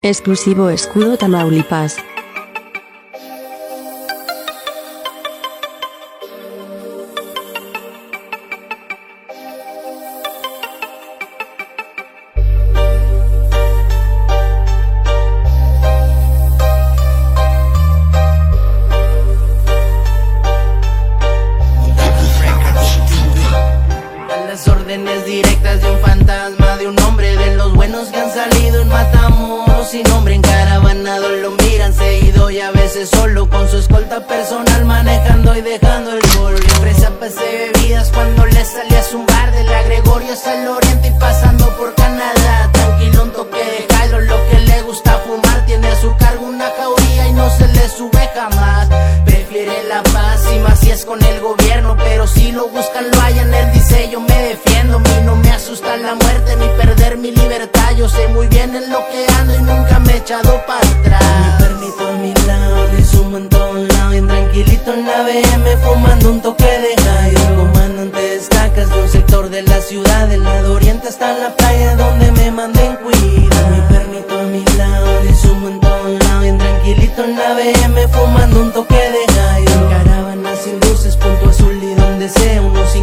Exclusivo Escudo Tamaulipas. Las órdenes directas de un fantasma, de un hombre de los buenos que han salido en Matamoros. Sin nombre encaravanado lo miran seguido y a veces solo con su escolta personal, manejando y dejando el gol. Fresa pase bebidas cuando le salía a zumbar de la Gregorio hasta el oriente y pasando por Canadá. Tranquilo, un toque de hydro, lo que le gusta fumar. Tiene a su cargo una jauría y no se le sube jamás. Prefiere la paz y más si es con el gobierno, pero si lo buscan lo hallan. Él dice: yo me defiendo, a mí no me asusta la muerte ni perder mi libertad. Yo sé muy bien en lo que ando y nunca me he echado para atrás. Mi pernito a mi lado, le sumo en todo lado, bien tranquilito en la BM fumando un toque de hydro. Comandante, destacas de un sector de la ciudad, del lado oriente hasta la playa donde me manden cuidar. Mi pernito a mi lado, le sumo en todo lado, bien tranquilito en la BM fumando un toque de hydro. Caravana sin luces, punto azul y donde sea,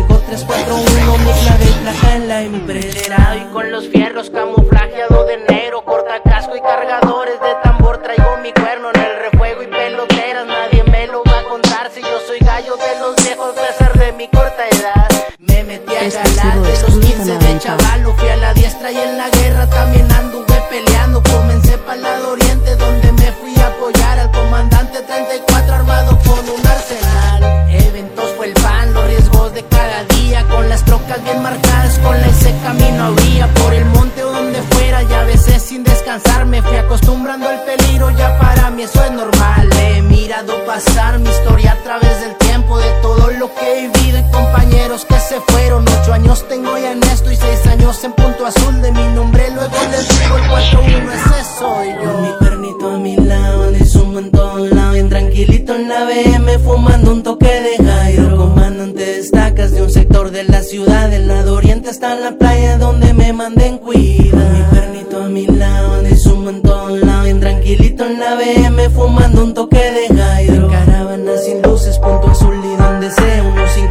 15341, mi clave y placa en la impresa. Y con los fierros camuflajeado de negro, corta casco y cargadores de tambor. Traigo mi cuerno en el refuego y peloteras, nadie me lo va a contar. Si yo soy gallo de los viejos, a pesar de mi corta edad. Me metí a galar de los 15 de chavalo, fui a la diestra y en la guerra también anduve peleando. Comencé para el lado oriente donde me fui a apoyar al comandante 34 armado con un arsenal. Eventos fue el pan, los riesgos de cada día, con las trocas bien marcadas, con la ese camino había por el monte o donde fuera, y a veces sin descansar me fui acostumbrando al peligro. Ya para mí eso es normal. He mirado pasar mi historia a través del tiempo, de todo lo que he vivido y compañeros que se fueron. 8 años tengo ya en esto y 6 años en Punto Azul. De mi nombre luego les digo el 41, ese soy yo. Mi pernito a mi lado, le sumo en todo lado, bien tranquilito en la BM fumando un toque de hydro. Comandante, destacas de un sector de la ciudad, del lado oriente hasta la playa donde me manden cuidar. Mi pernito a mi lado, le sumo en todo lado, bien tranquilito en la BM fumando un toque de hydro. Caravana sin luces, punto azul y donde sea,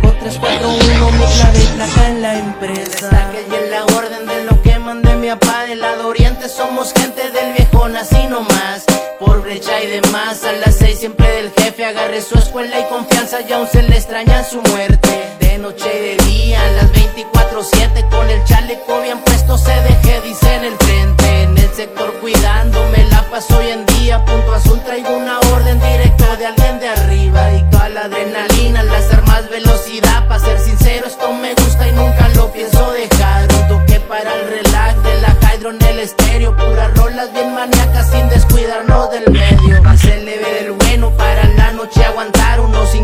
15341, mi clave y placa en la empresa. Destaque y en la orden de lo que mandé mi papá. Del lado oriente somos gente del viejón, así nomás, por brecha y demás. A las 6 siempre del jefe, agarré su escuela y confianza, y aún se le extraña su muerte. De noche y de día, las 24/7, con el chaleco bien puesto se dejé, dice en el frente. En el sector cuidándome la paso hoy en día. Punto Azul traigo una orden directo de alguien de arriba. Y toda la adrenalina al hacer más velocidad. Pa' ser sincero, esto me gusta y nunca lo pienso dejar. Un toque para el relax de la hydro en el estéreo, puras rolas bien maníacas sin descuidarnos del medio. Pase leve del bueno para la noche aguantar,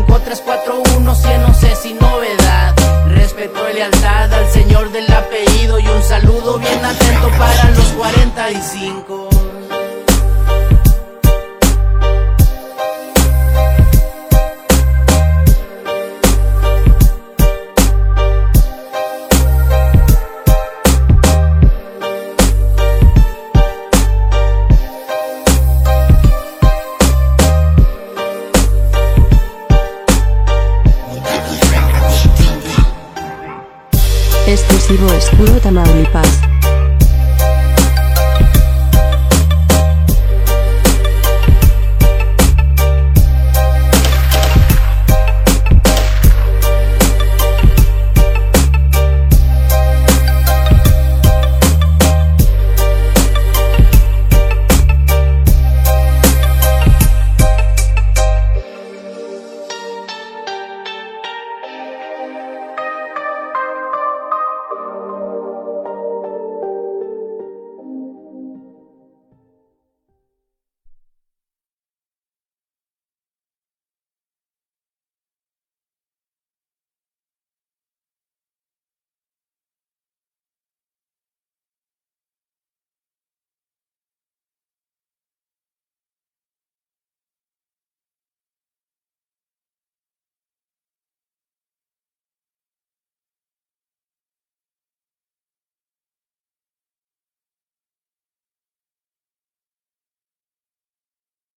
15341, 100 no sé si novedad. Respeto y lealtad al señor del apellido y un saludo bien atento para los 45. Exclusivo Escudo Tamaulipas.